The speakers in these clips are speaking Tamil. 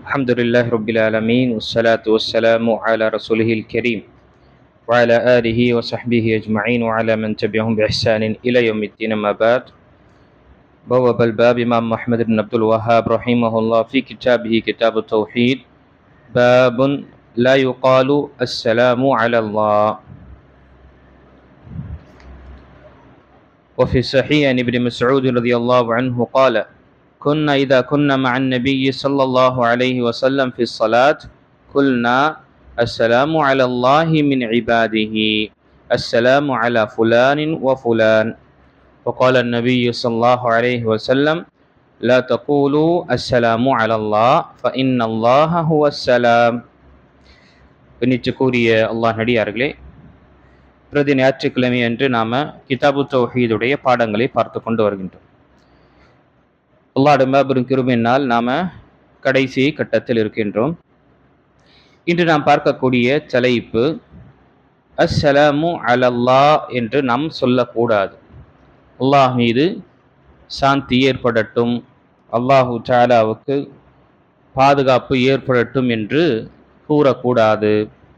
الحمد لله رب العالمين والصلاة والسلام على رسوله الكريم وعلى آله وصحبه أجمعين وعلى من تبعهم بإحسان إلى يوم الدين. ما بعد، بواب الباب إمام محمد بن عبد الوهاب رحمه الله في كتابه كتاب التوحيد باب لا يقال السلام على الله. وفي صحيح عن ابن مسعود رضي الله عنه قال: كنا إذا كنا مع النبي صلى الله عليه وسلم في الصلاة قلنا السلام على الله من عباده، السلام على فلان وفلان. وقال النبي صلى الله عليه وسلم: لا تقولوا السلام على الله فإن الله هو السلام. கண்ணியத்துக்குரிய அல்லாஹ் நடிகார்களே, பிரதி ஞாயிற்றுக்கிழமை அன்று நாம கிதாபு தௌஹீதுடைய பாடங்களை பார்த்து கொண்டு வருகின்றோம். அல்லாஹ்வுடைய மாபெரும் கிருபையினால் நாம கடைசி கட்டத்தில் இருக்கின்றோம். இன்று நாம் பார்க்கக்கூடிய தலைப்பு அஸ்ஸலாமு அலல்லாஹ் என்று நாம் சொல்லக்கூடாது. அல்லாஹ் மீது சாந்தி ஏற்படட்டும், அல்லாஹு தஆலாவுக்கு பாதுகாப்பு ஏற்படட்டும் என்று கூறக்கூடாது.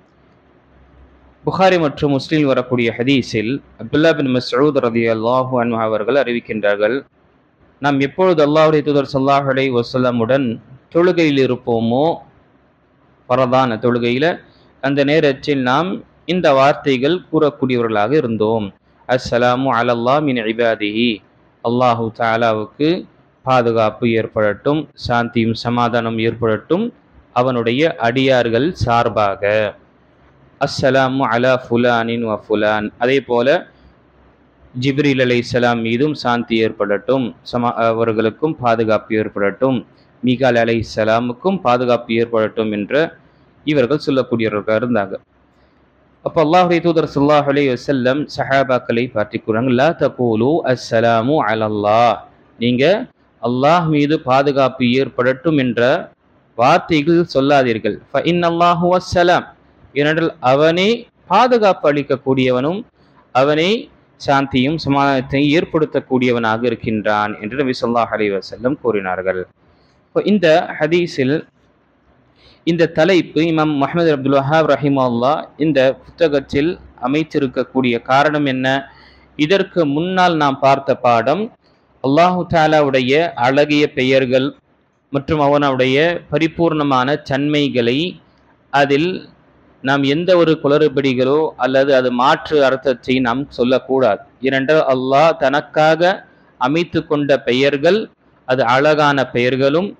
புகாரி மற்றும் முஸ்லிம் வரக்கூடிய ஹதீஸில் அப்துல்லா பின் மஸ்ஊத் ரலியல்லாஹு அன்ஹு அவர்கள் அறிவிக்கின்றார்கள், நாம் எப்பொழுது அல்லாஹ்வுடைய தூதர் ஸல்லல்லாஹு அலைஹி வஸல்லமுடன் தொழுகையில் இருப்போமோ, பரதான தொழுகையில, அந்த நேரத்தில் நாம் இந்த வார்த்தைகள் கூறக்கூடியவர்களாக இருந்தோம். அஸ்ஸலாமு அலல்லாஹ் மின் இபாதிஹி, அல்லாஹு தஆலாவுக்கு பாதுகாப்பு ஏற்படட்டும், சாந்தியும் சமாதானம் ஏற்படட்டும் அவனுடைய அடியார்கள் சார்பாக. அஸ்ஸலாமு அலா ஃபுலானின் வ ஃபுலான், அதே போல ஜிப்ரீல் அலைஹிஸ்ஸலாம் மீதும் சாந்தி ஏற்படட்டும், அவர்களுக்கும் பாதுகாப்பு ஏற்படட்டும், மீகால் அலைஹிஸ்ஸலாமுக்கும் பாதுகாப்பு ஏற்படட்டும் என்ற இவர்கள் சொல்லக்கூடியவர்களாக இருந்தாங்க. அப்போ அல்லாஹ்வுடைய தூதர் ஸல்லல்லாஹு அலைஹி வஸல்லம் சஹாபாக்களை பார்த்து கூறாங்க, லா தகூலு அஸ்ஸலாமு அலல்லாஹ், நீங்க அல்லாஹ் மீது பாதுகாப்பு ஏற்படட்டும் என்ற வார்த்தைகள் சொல்லாதீர்கள். ஃபஇன்னல்லாஹு வஸ்ஸலாம், ஏனென்றால் அவனே பாதுகாப்பு அளிக்கக்கூடியவனும் அவனே சாந்தியும் சமாதானத்தையும் ஏற்படுத்தக்கூடியவனாக இருக்கின்றான் என்று நபி ஸல்லல்லாஹு அலைஹி வஸல்லம் கூறினார்கள். இந்த ஹதீஸில் இந்த தலைப்பு இமாம் முஹம்மது அப்துல் வஹாப் ரஹிமஹுல்லாஹ் இந்த புத்தகத்தில் அமைத்திருக்கக்கூடிய காரணம் என்ன? இதற்கு முன்னால் நாம் பார்த்த பாடம் அல்லாஹு தஆலாவுடைய அழகிய பெயர்கள் மற்றும் அவனுடைய பரிபூர்ணமான தன்மைகளை அதில் நாம் எந்த ஒரு குளறுபடிகளோ அல்லது அது மாற்று அர்த்தத்தை நாம் சொல்லக்கூடாது. ஏனென்றால் அல்லாஹ் தனக்காக அமைத்து கொண்ட பெயர்கள் அது அழகான பெயர்களும்,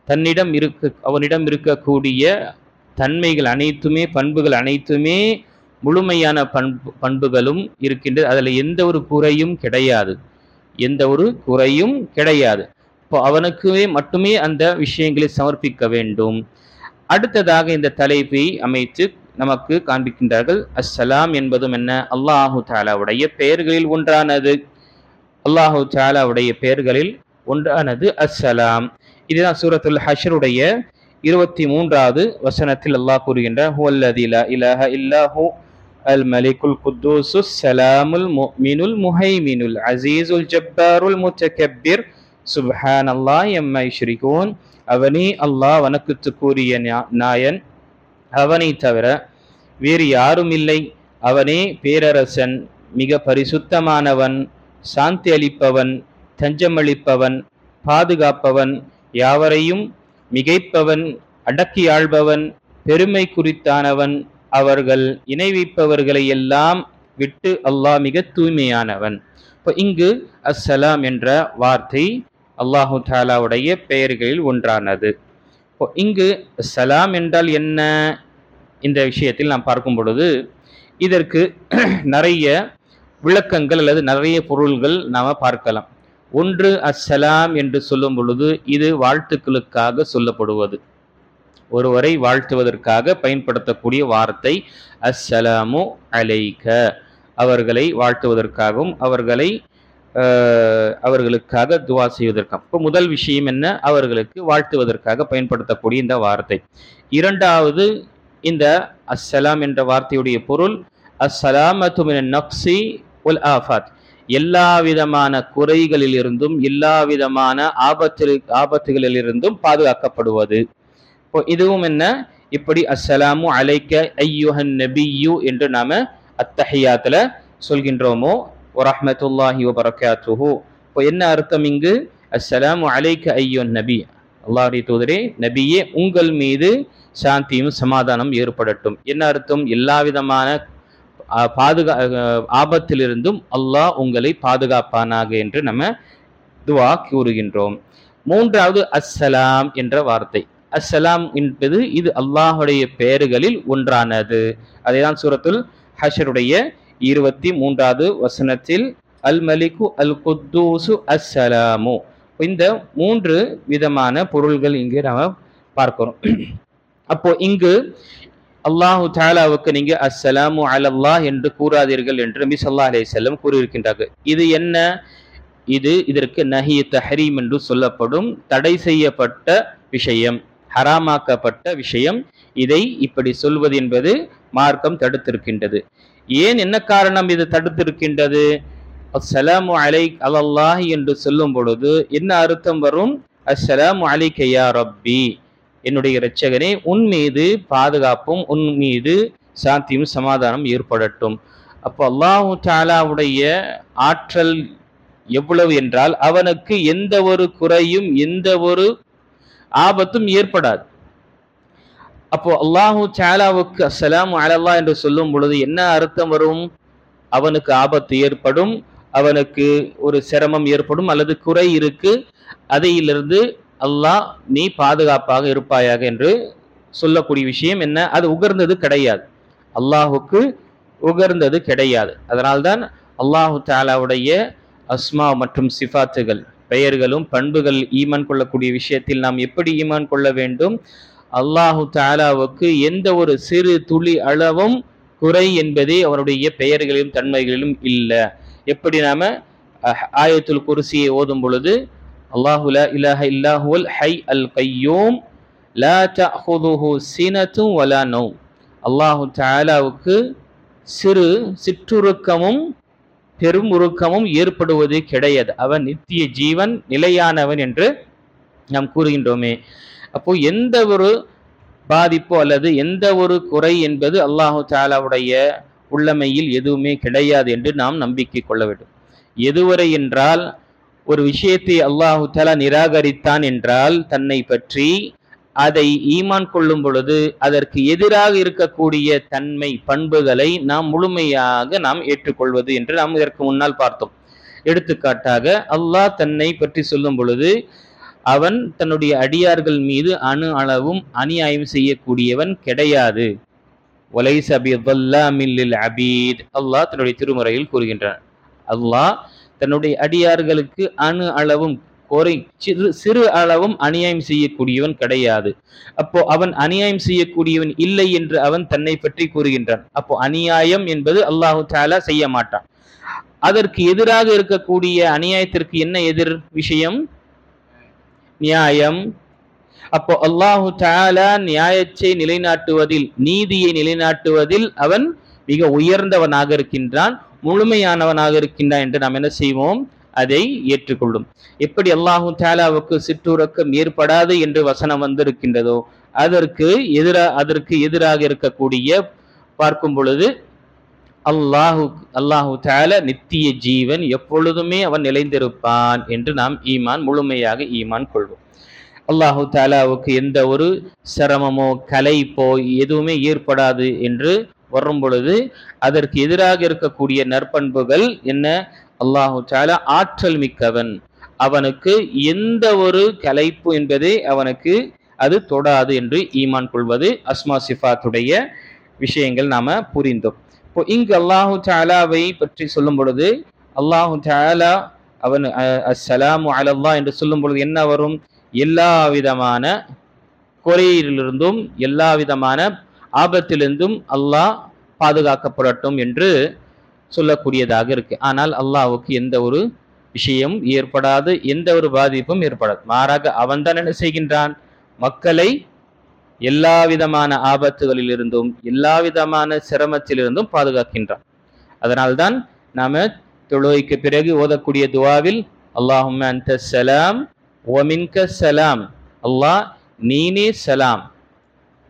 அவனிடம் இருக்கக்கூடிய தன்மைகள் அனைத்துமே, பண்புகள் அனைத்துமே முழுமையான பண்புகளும் இருக்கின்றது. அதில் எந்த ஒரு குறையும் கிடையாது, எந்த ஒரு குறையும் கிடையாது. இப்போ அவனுக்குவே மட்டுமே அந்த விஷயங்களை சமர்ப்பிக்க வேண்டும். அடுத்ததாக இந்த தலைப்பை அமைத்து நமக்கு காண்பிக்கின்றார்கள். அஸ்ஸலாம் என்பதும் என்ன? அல்லாஹு தஆலாவுடைய பெயர்களில் ஒன்றானது. அல்லாஹு தஆலாவுடைய பெயர்களில் ஒன்றானது அஸ்ஸலாம். இதுதான் சூரத்துல் ஹஷ்ருடைய 23வது வசனத்தில் அல்லாஹ் கூறுகின்றார், ஹுவல்லதி லா இலாஹ இல்லாஹு அல் மலிக்குல் குத்தூசுஸ் ஸலாமுல் முஃமினுல் முஹைமினுல் அஸீஸுல் ஜப்பாருல் முத்தகப்பிர் சுப்ஹானல்லாஹி அம்மா யுஷ்ரிகூன். அவனே அல்லாஹ் வணக்கத்துக்குரிய நாயன், அவனை தவிர வேறு யாரும் இல்லை. அவனே பேரரசன், மிக பரிசுத்தமானவன், சாந்தி அளிப்பவன், தஞ்சமளிப்பவன், பாதுகாப்பவன், யாவரையும் மிகைப்பவன், அடக்கி ஆள்பவன், பெருமை குறித்தானவன், அவர்கள் இணை வைப்பவர்களை எல்லாம் விட்டு அல்லாஹ் மிக தூய்மையானவன். இப்போ இங்கு அஸ்ஸலாம் என்ற வார்த்தை அல்லாஹு தஆலாவுடைய பெயர்களில் ஒன்றானது. இப்போ இங்கு சலாம் என்றால் என்ன? இந்த விஷயத்தில் நாம் பார்க்கும் பொழுது இதற்கு நிறைய விளக்கங்கள் அல்லது நிறைய பொருள்கள் நாம் பார்க்கலாம். ஒன்று, அஸ்ஸலாம் என்று சொல்லும் பொழுது இது வாழ்த்துக்களுக்காக சொல்லப்படுவது, ஒருவரை வாழ்த்துவதற்காக பயன்படுத்தக்கூடிய வார்த்தை அஸ்ஸலாமு அலைக்க, அவர்களை வாழ்த்துவதற்காகவும் அவர்களுக்காக துவா செய்வதற்காக. இப்போ முதல் விஷயம் என்ன? அவர்களுக்கு வாழ்த்துவதற்காக பயன்படுத்தக்கூடிய இந்த வார்த்தை. இரண்டாவது, இந்த அஸ்ஸலாம் என்ற வார்த்தையுடைய பொருள் அஸ்ஸலாமத்து மினன் நக்ஸி வல் ஆஃபாத், எல்லா விதமான குறைகளிலிருந்தும் எல்லா விதமான ஆபத்துகளிலிருந்தும் பாதுகாக்கப்படுவது. இப்போ இதுவும் என்ன, இப்படி அஸ்ஸலாமு அலைக்க ஐயுஹன் நபியு என்று நாம அத்தஹியாத்துல சொல்கின்றோமோ, வரஹ்மத்துல்லாஹி வபரகாத்துஹு. இப்போ என்ன அர்த்தம் இங்கு, அஸ்ஸலாமு அலைக்க ஐயுஹன் நபி, அல்லாஹ்வுடைய தூதரே நபியே உங்கள் மீது சாந்தியும் சமாதானம் ஏற்படட்டும். என்ன அர்த்தம், எல்லா விதமான ஆபத்திலிருந்தும் அல்லாஹ் உங்களை பாதுகாப்பானாக என்று நம்ம துவா கூறுகின்றோம். மூன்றாவது அஸ்ஸலாம் என்ற வார்த்தை. அஸ்ஸலாம் என்பது இது அல்லாஹுடைய பெயர்களில் ஒன்றானது. அதைதான் சூரத்துல் ஹஷருடைய 23வது வசனத்தில் அல் மலிகு அல் குத்தூசு அஸ்ஸலாமு, இந்த 3 விதமான பொருள்கள் இங்கு நாம பார்க்கிறோம். அப்போ இங்கு அல்லாஹு தஆலாவுக்கு நீங்க அஸ்ஸலாமு அலல்லாஹ் என்று கூறாதீர்கள் என்று நபி ஸல்லல்லாஹு அலைஹி வஸல்லம் கூறியிருக்கின்றார்கள். இது என்ன, இதற்கு நஹி தஹரீம் என்று சொல்லப்படும், தடை செய்யப்பட்ட விஷயம், ஹராமாக்கப்பட்ட விஷயம். இதை இப்படி சொல்வது என்பது மார்க்கம் தடுத்திருக்கின்றது. ஏன், என்ன காரணம் இது தடுத்திருக்கின்றது? அஸ்ஸலாமு அலைக் அலல்லாஹ் என்று சொல்லும் பொழுது என்ன அர்த்தம் வரும், அஸ்ஸலாமு அலைக்க யா ரப்பி, என்னுடைய இரட்சகனே உன் மீது பாதுகாப்பும் உன் மீது சாந்தியும் சமாதானம் ஏற்படட்டும். அப்போ அல்லாஹு தஆலாவுடைய ஆற்றல் எவ்வளவு என்றால் அவனுக்கு எந்த ஒரு குறையும் எந்த ஒரு ஆபத்தும் ஏற்படாது. அப்போ அல்லாஹு தஆலாவுக்கு அஸ்ஸலாமு அலல்லாஹ் என்று சொல்லும் பொழுது என்ன அர்த்தம் வரும், அவனுக்கு ஆபத்து ஏற்படும், அவனுக்கு ஒரு சிரமம் ஏற்படும் அல்லது குறை இருக்கு, அதையிலிருந்து அல்லாஹ் நீ பாதுகாப்பாக இருப்பாயாக என்று சொல்லக்கூடிய விஷயம் என்ன, அது உகர்ந்தது கிடையாது, அல்லாஹுக்கு உகர்ந்தது கிடையாது. அதனால்தான் அல்லாஹு தஆலாவுடைய அஸ்மா மற்றும் சிஃபாத்துகள், பெயர்களும் பண்புகள் ஈமான் கொள்ளக்கூடிய விஷயத்தில் நாம் எப்படி ஈமான் கொள்ள வேண்டும், அல்லாஹு தஆலாவுக்கு எந்த ஒரு சிறு துளி அளவும் குறை என்பதே அவருடைய பெயர்களிலும் தன்மைகளிலும் இல்லை. எப்படி நாம ஆயத்துல் குர்சியை ஓதும் பொழுது அல்லாஹு லா இலாஹ இல்லா ஹுவல் ஹய் அல் கய்யூம் லா தஅஹுதுஹு சினத்தும் வலா நௌம், அல்லாஹு தஆலாவுக்கு சிற்றுருக்கமும் பெரும் உருக்கமும் ஏற்படுவது கிடையாது, அவன் நித்திய ஜீவன் நிலையானவன் என்று நாம் கூறுகின்றோமே. அப்போ எந்த ஒரு பாதிப்போ அல்லது எந்த ஒரு குறை என்பது அல்லாஹு தஆலாவுடைய உள்ளமையில் எதுவுமே கிடையாது என்று நாம் நம்பிக்கை கொள்ள வேண்டும். எதுவரை என்றால், ஒரு விஷயத்தை அல்லாஹு தஆலா நிராகரித்தான் என்றால் தன்னை பற்றி, அதை ஈமான் கொள்ளும் பொழுது அதற்கு எதிராக இருக்கக்கூடிய தன்மை பண்புகளை நாம் முழுமையாக நாம் ஏற்றுக்கொள்வது என்று நாம் இதற்கு முன்னால் பார்த்தோம். எடுத்துக்காட்டாக அல்லாஹ் தன்னை பற்றி சொல்லும் பொழுது அவன் தன்னுடைய அடியார்கள் மீது அணு அளவும் அநியாயம் செய்யக்கூடியவன் கிடையாது. வலைஸ பிظல்லாமில் லில் அபீத், அல்லாஹ் தன்னுடைய திருமறையில் கூறுகின்றான். அல்லாஹ் தன்னுடைய அடியார்களுக்கு அணு அளவும் சிறு அளவும் அநியாயம் செய்யக்கூடியவன் கிடையாது. அப்போ அவன் அநியாயம் செய்யக்கூடியவன் இல்லை என்று அவன் தன்னை பற்றி கூறுகின்றான். அப்போ அநியாயம் என்பது அல்லாஹு தஆலா செய்ய மாட்டான். அதற்கு எதிராக இருக்கக்கூடிய அநியாயத்திற்கு என்ன எதிர் விஷயம், நியாயம். அப்போ அல்லாஹு தஆலா நியாயத்தை நிலைநாட்டுவதில், நீதியை நிலைநாட்டுவதில் அவன் மிக உயர்ந்தவனாக இருக்கின்றான், முழுமையானவனாக இருக்கின்றான் என்று நாம் என்ன செய்வோம், அதை ஏற்றுக்கொள்ளும். எப்படி அல்லாஹு தஆலாவுக்கு சிற்றுறக்கம் ஏற்படாது என்று வசனம் வந்திருக்கின்றதோ அதற்கு எதிராக இருக்கக்கூடிய பார்க்கும் பொழுது அல்லாஹு தஆலா நித்திய ஜீவன், எப்பொழுதுமே அவன் நிலைந்திருப்பான் என்று நாம் முழுமையாக ஈமான் கொள்வோம். அல்லாஹு தஆலாவுக்கு எந்த ஒரு சிரமமோ கலைப்போ எதுவுமே ஏற்படாது என்று வரும் பொழுது அதற்கு எதிராக இருக்கக்கூடிய நற்பண்புகள் என்ன, அல்லாஹு தஆலா ஆற்றல் மிக்கவன், அவனுக்கு எந்த ஒரு கலைப்பு என்பதே அவனுக்கு அது தொடாது என்று ஈமான் கொள்வது அஸ்மா சிஃபாத்துடைய விஷயங்கள் நாம புரிந்தோம். இப்போ இங்கு அல்லாஹு தஆலாவை பற்றி சொல்லும் பொழுது அல்லாஹு தஆலா அவன் அஸ்ஸலாமு அலல்லாஹ் என்று சொல்லும் பொழுது என்ன வரும், எல்லா விதமான குறையிலிருந்தும் எல்லா விதமான ஆபத்திலிருந்தும் அல்லாஹ் பாதுகாக்கப்படட்டும் என்று சொல்லக்கூடியதாக இருக்கு. ஆனால் அல்லாஹ்வுக்கு எந்த ஒரு விஷயம் ஏற்படாது, எந்த ஒரு பாதிப்பும் ஏற்படாது. மாறாக அவன் தான் என்ன செய்கின்றான், மக்களை எல்லா விதமான ஆபத்துகளிலிருந்தும் எல்லா விதமான சிரமத்திலிருந்தும் பாதுகாக்கின்றான். அதனால்தான் நாம தொழுகைக்கு பிறகு ஓதக்கூடிய துவாவில் அல்லாஹும்ம அன்த ஸலாம் வ மின்க ஸலாம், அல்லாஹ் நீனே சலாம்,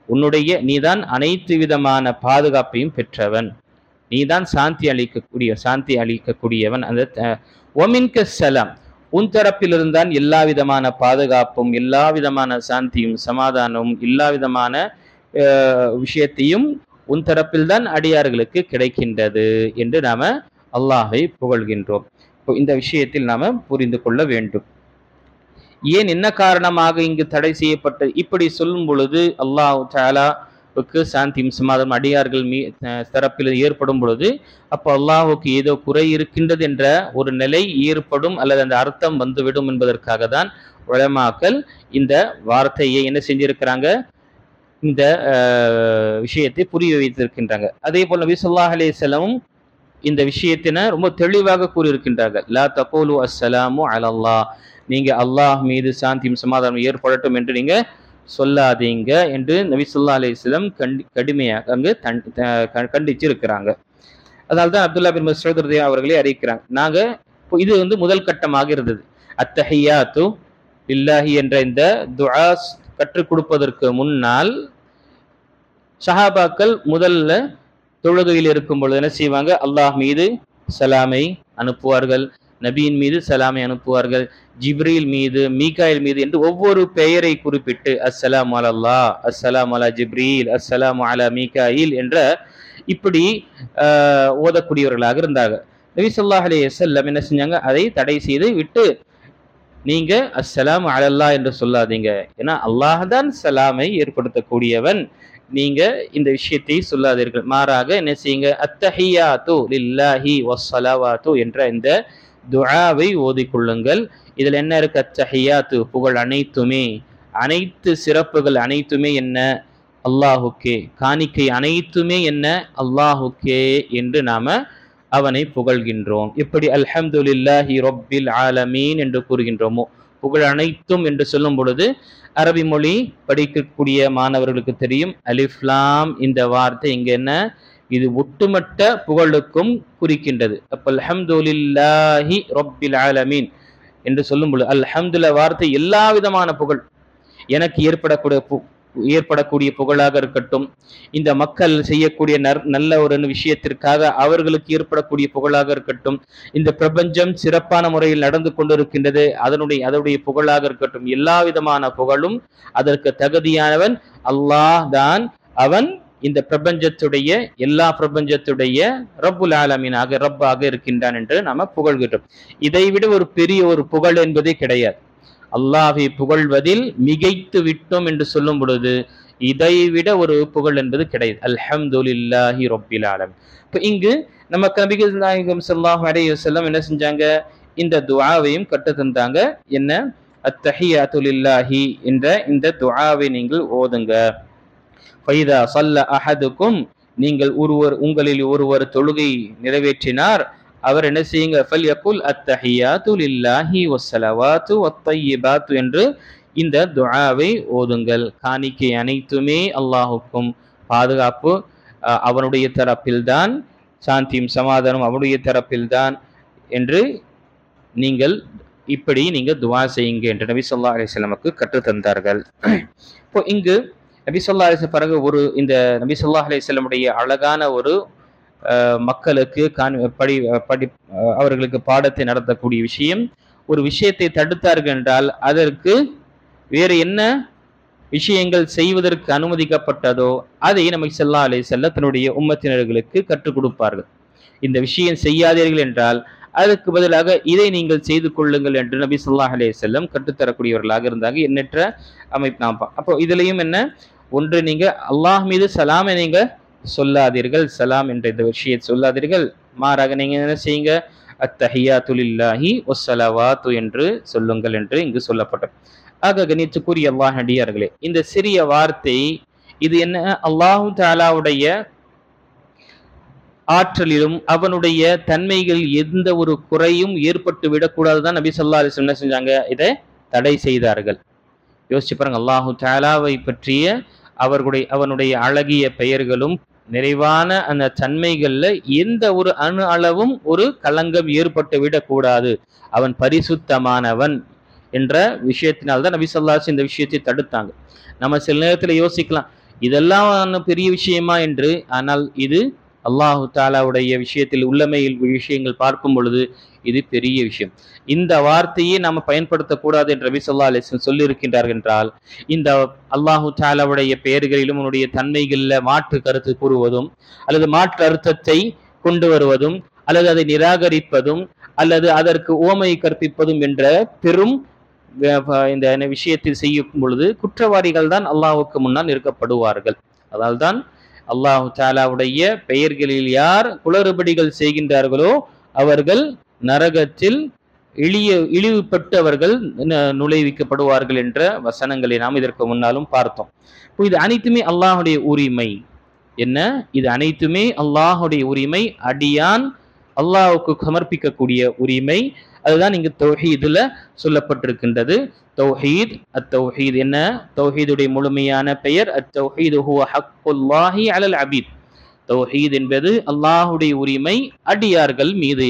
நீதான் அனைத்து விதமான பாதுகாப்பையும் பெற்றவன், நீதான் சாந்தி அளிக்கக்கூடியவன். அந்த ஒமின்க சலாம், உன் தரப்பிலிருந்தான் எல்லா விதமான பாதுகாப்பும், எல்லா விதமான சாந்தியும் சமாதானமும், எல்லா விதமான விஷயத்தையும் உன் தரப்பில்தான் அடியார்களுக்கு கிடைக்கின்றது என்று நாம அல்லாஹை புகழ்கின்றோம். இந்த விஷயத்தில் நாம புரிந்து கொள்ள வேண்டும். ஏன், என்ன காரணமாக இங்கு தடை செய்யப்பட்ட இப்படி சொல்லும் பொழுது அல்லாஹ் தஆலாவுக்கு சாந்தியும் சமாதானம் அடியார்கள் தரப்பில் ஏற்படும் பொழுது அப்போ அல்லாஹுக்கு ஏதோ குறை இருக்கின்றது என்ற ஒரு நிலை ஏற்படும் அல்லது அந்த அர்த்தம் வந்துவிடும் என்பதற்காக தான் உலமாக்கள் இந்த வார்த்தையை என்ன செஞ்சிருக்கிறாங்க, இந்த விஷயத்தை புரிய வைத்திருக்கின்றாங்க. அதே போல் நபி ஸல்லல்லாஹு அலைஹி வஸல்லம் இந்த விஷயத்தின ரொம்ப தெளிவாக கூறியிருக்கின்றார்கள். லா தகூலு அஸ்ஸலாமு அலல்லாஹ், நீங்க அல்லாஹ் மீது சாந்தியும் சமாதானம் ஏற்படட்டும் என்று நீங்க சொல்லாதீங்க என்று நபி ஸல்லல்லாஹு அலைஹி வஸல்லம் கடுமையாக அங்கு கண்டிச்சிருக்கிறாங்க. அதனால்தான் அப்துல்லா பின் மஸ்ஊத் ரலியல்லாஹு அவர்களே அறிவிக்கிறாங்க, நாங்க இது முதல் கட்டமாக இருந்தது. அத்தஹியாத்து லில்லாஹி என்ற இந்த துஆ கற்றுக் கொடுப்பதற்கு முன்னால் சஹாபாக்கள் முதல்ல தொழுகையில் இருக்கும் பொழுது என்ன செய்வாங்க, அல்லாஹ் மீது சலாமை அனுப்புவார்கள், நபியின் மீது சலாமை அனுப்புவார்கள், ஜிப்ரீல் மீது, மீகாயில் மீது என்று ஒவ்வொரு பெயரை குறிப்பிட்டு அஸ்ஸலாமு அலல்லாஹ், அஸ்ஸலாமு அலா ஜிப்ரீல், அஸ்ஸலாமு அலா மீகாயில் என்ற இப்படி ஓதக்கூடியவர்களாக இருந்தாங்க. நபி ஸல்லல்லாஹு அலைஹி வஸல்லம் என்ன செஞ்சாங்க, அதை தடை செய்து விட்டு நீங்க அஸ்ஸலாமு அலல்லாஹ் என்று சொல்லாதீங்க, ஏன்னா அல்லாஹ் தான் சலாமை ஏற்படுத்தக்கூடியவன், நீங்க இந்த விஷயத்தை சொல்லாதீர்கள், மாறாக என்ன செய்யுங்க, அத்தஹியாத்து லில்லாஹி வஸ்ஸலவாத்து என்ற இந்த துஆவை ஓதிக்கொள்ளுங்கள். இதுல என்ன இருக்கு, அத்தஹியாத்து புகழ் அனைத்துமே, அனைத்து சிறப்புகள் அனைத்துமே என்ன அல்லாஹுக்கே, காணிக்கை அனைத்துமே என்ன அல்லாஹுக்கே என்று நாம அவனை புகழ்கின்றோம். எப்படி அல்ஹம்துலில்லாஹி ரப்பில் ஆலமீன் என்று கூறுகின்றோமோ, புகழ் அனைத்தும் என்று சொல்லும் பொழுது அரபி மொழி படிக்கக்கூடிய மாணவர்களுக்கு தெரியும், அலிஃப் லாம் இந்த வார்த்தை இங்க என்ன, இது ஒட்டுமொத்த புகழுக்கும் குறிக்கின்றது. அப்ப அல்ஹம்துலில்லாஹி ரப்பில் ஆலமீன் என்று சொல்லும் பொழுது அல்ஹம்துலில்லாஹ் வார்த்தை எல்லா விதமான புகழ், எனக்கு ஏற்படக்கூடிய புகழாக இருக்கட்டும், இந்த மக்கள் செய்யக்கூடிய நல்ல ஒரு விஷயத்திற்காக அவர்களுக்கு ஏற்படக்கூடிய புகழாக இருக்கட்டும், இந்த பிரபஞ்சம் சிறப்பான முறையில் நடந்து கொண்டிருக்கின்றது அதனுடைய புகழாக இருக்கட்டும், எல்லா விதமான புகழும் அதற்கு தகுதியானவன் அல்லாஹ் தான். அவன் இந்த பிரபஞ்சத்துடைய எல்லா பிரபஞ்சத்துடைய ரப்புல் ஆலமீனாக ரப்பாக இருக்கின்றான் என்று நாம புகழ்கின்றோம். இதைவிட ஒரு பெரிய ஒரு புகழ் என்பதே கிடையாது. அல்லாஹை புகழ்வதில் மிகைத்து விட்டோம் என்று சொல்லும் பொழுது இதைவிட ஒரு புகழ் என்பது கிடையாது. அல்ஹம்துலில்லாஹி ரப்பில் ஆலமீன். இப்போ இங்கு நமக்கு நபிகள் நாயகம் ஸல்லல்லாஹு அலைஹி வஸல்லம் என்ன செஞ்சாங்க, இந்த துஆவையும் கற்று தந்தாங்க. என்ன, அத்தஹியாத்து லில்லாஹி என்ற இந்த துஆவை நீங்கள் ஓதுங்க. ஃபைதா ஸல்ல அஹதுக்கும், நீங்கள் உங்களில் ஒருவர் தொழுகை நிறைவேற்றினார், அவர் என்ன செய்யுங்க, ஃபல்யகுல் அத்தஹியாத்து லில்லாஹி வஸ்ஸலவாத்து வத்தய்யிபாத்து என்று இந்த துஆவை ஓதுங்கள். காணிக்கை அனைத்துமே அல்லாஹுக்கும், பாதுகாப்பு அவனுடைய தரப்பில்தான், சாந்தியும் சமாதானம் அவனுடைய தரப்பில்தான் என்று நீங்கள் இப்படி நீங்க துஆ செய்யுங்க என்று நபி ஸல்லல்லாஹு அலைஹி வஸல்லமுக்கு கற்று தந்தார்கள். இப்போ இங்கு நபி ஸல்லல்லாஹு அலைஹி வஸல்லம் பிறகு இந்த நபி ஸல்லல்லாஹு அலைஹி வஸல்லமுடைய அழகான ஒரு மக்களுக்கு அவர்களுக்கு பாடத்தை நடத்தக்கூடிய விஷயம், ஒரு விஷயத்தை தடுத்தார்கள் என்றால் அதற்கு வேறு என்ன விஷயங்கள் செய்வதற்கு அனுமதிக்கப்பட்டதோ அதை நபி ஸல்லல்லாஹு அலைஹி வஸல்லம் தன்னுடைய உம்மத்தினர்களுக்கு கற்றுக் கொடுப்பார்கள். இந்த விஷயம் செய்யாதீர்கள் என்றால் அதற்கு பதிலாக இதை நீங்கள் செய்து கொள்ளுங்கள் என்று நபி ஸல்லல்லாஹு அலைஹி வஸல்லம் கற்றுத்தரக்கூடியவர்களாக இருந்தாங்க. எண்ணற்ற அமைப்பு நாம் அப்போ இதுலயும் என்ன, ஒன்று நீங்க அல்லாஹ் மீது சலாமை நீங்க சொல்லாதீர்கள், சலாம் என்ற இந்த விஷயத்தை சொல்லாதீர்கள், மாறாக நீங்க என்ன செய்யுங்க, அத்தஹியாத்து லில்லாஹி வஸ்ஸலவாத்து என்று சொல்லுங்கள் என்று இங்கு சொல்லப்பட்டது. ஆக கணித்துக்குரிய அல்லாஹ் அடியார்களே, இந்த சிறிய வார்த்தை இது என்ன, அல்லாஹு தஆலாவுடைய ஆற்றலிலும் அவனுடைய தன்மைகளில் எந்த ஒரு குறையும் ஏற்பட்டு விடக்கூடாதுதான் நபி ஸல்லல்லாஹு அலைஹி வஸல்லம் செஞ்சாங்க, இதை தடை செய்தார்கள். யோசிச்சு பாருங்க, அல்லாஹு தஆலாவை பற்றிய அவனுடைய அழகிய பெயர்களும் நிறைவான அந்த தன்மைகள்ல எந்த ஒரு அணு அளவும் ஒரு களங்கம் ஏற்பட்டு விடக்கூடாது, அவன் பரிசுத்தமானவன் என்ற விஷயத்தினால்தான் நபி ஸல்லல்லாஹு அலைஹி வஸல்லம் இந்த விஷயத்தை தடுத்தாங்க. நம்ம சில நேரத்தில் யோசிக்கலாம், இதெல்லாம் பெரிய விஷயமா என்று. ஆனால் இது அல்லாஹு தாலாவுடைய விஷயத்தில் உள்ளமையில் விஷயங்கள் பார்க்கும் பொழுது இது பெரிய விஷயம். இந்த வார்த்தையை நாம் பயன்படுத்தக்கூடாது என்று நபி ஸல்லல்லாஹு அலைஹி வஸல்லம் சொல்லி இருக்கின்றார்கள் என்றால், இந்த அல்லாஹு தாலாவுடைய பெயர்களிலும் உன்னுடைய தன்மைகளில் மாற்று கருத்து கூறுவதும் அல்லது மாற்று அர்த்தத்தை கொண்டு வருவதும் அல்லது அதை நிராகரிப்பதும் அல்லது அதற்கு ஓமை கற்பிப்பதும் என்ற பெரும் இந்த விஷயத்தில் செய்யும் பொழுது குற்றவாளிகள் தான் அல்லாஹ்வுக்கு முன்னால் நிற்கப்படுவார்கள். அதால்தான் அல்லாஹு தாலாவுடைய பெயர்களில் யார் குளறுபடிகள் செய்கின்றார்களோ அவர்கள் நரகத்தில் இழிவுபட்டு அவர்கள் நுழைவிக்கப்படுவார்கள் என்ற வசனங்களை நாம் இதற்கு முன்னாலும் பார்த்தோம். இது அனைத்துமே அல்லாஹுடைய உரிமை. என்ன? இது அனைத்துமே அல்லாஹுடைய உரிமை. அடியான் அல்லாஹுக்கு சமர்ப்பிக்கக்கூடிய உரிமை. அதுதான் இங்கு தௌஹீதுல சொல்லப்பட்டிருக்கின்றது. தௌஹீத், அத்தௌஹீத் என்ன? தௌஹீதுடைய முழுமையான பெயர் அத்தௌஹீது ஹுவ ஹக்குல்லாஹி அலல் அபீத். தௌஹீத் என்பது அல்லாஹுடைய உரிமை அடியார்கள் மீது.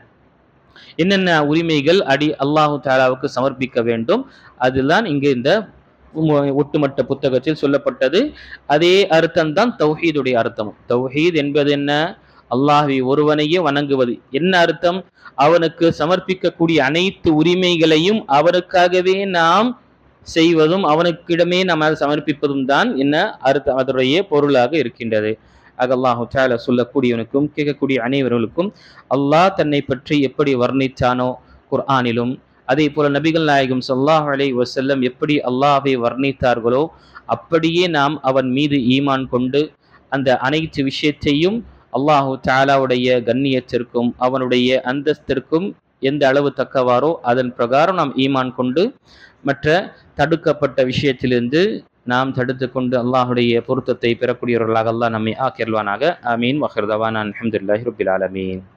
என்னென்ன உரிமைகள் அல்லாஹு தாலாவுக்கு சமர்ப்பிக்க வேண்டும், அதுதான் இங்கு இந்த ஒட்டுமொத்த புத்தகத்தில் சொல்லப்பட்டது. அதே அர்த்தம் தான் தௌஹீதுடைய அர்த்தம். தௌஹீத் என்பது என்ன? அல்லாஹ்வை ஒருவனையே வணங்குவது. என்ன அர்த்தம்? அவனுக்கு சமர்ப்பிக்கக்கூடிய அனைத்து உரிமைகளையும் அவனுக்காகவே நாம் செய்வதும் அவனுக்கிடமே நாம் சமர்ப்பிப்பதும் தான் என்ன அர்த்தம், அதனுடைய பொருளாக இருக்கின்றது. அல்லாஹு தஆலா சொல்லக்கூடியவனுக்கும் கேட்கக்கூடிய அனைவர்களுக்கும் அல்லாஹ் தன்னை பற்றி எப்படி வர்ணித்தானோ குர்ஆனிலும், அதே போல நபிகள் நாயகம் ஸல்லல்லாஹு அலைஹி வஸல்லம் எப்படி அல்லாஹ்வை வர்ணித்தார்களோ அப்படியே நாம் அவன் மீது ஈமான் கொண்டு அந்த அனைத்து விஷயத்தையும் அல்லாஹு தஆலாவுடைய கண்ணியத்திற்கும் அவனுடைய அந்தஸ்திற்கும் எந்த அளவு தக்கவாரோ அதன் பிரகாரம் நாம் ஈமான் கொண்டு மற்ற தடுக்கப்பட்ட விஷயத்திலிருந்து நாம் தடுத்து கொண்டு அல்லாஹுடைய பொருத்தத்தை பெறக்கூடியவர்களாக அல்லாஹ் நம்மை ஆக்கியல்வானாக. ஆமீன். வஹிர் தவானா அல்ஹம்துலில்லாஹி ரப்பில் ஆலமீன்.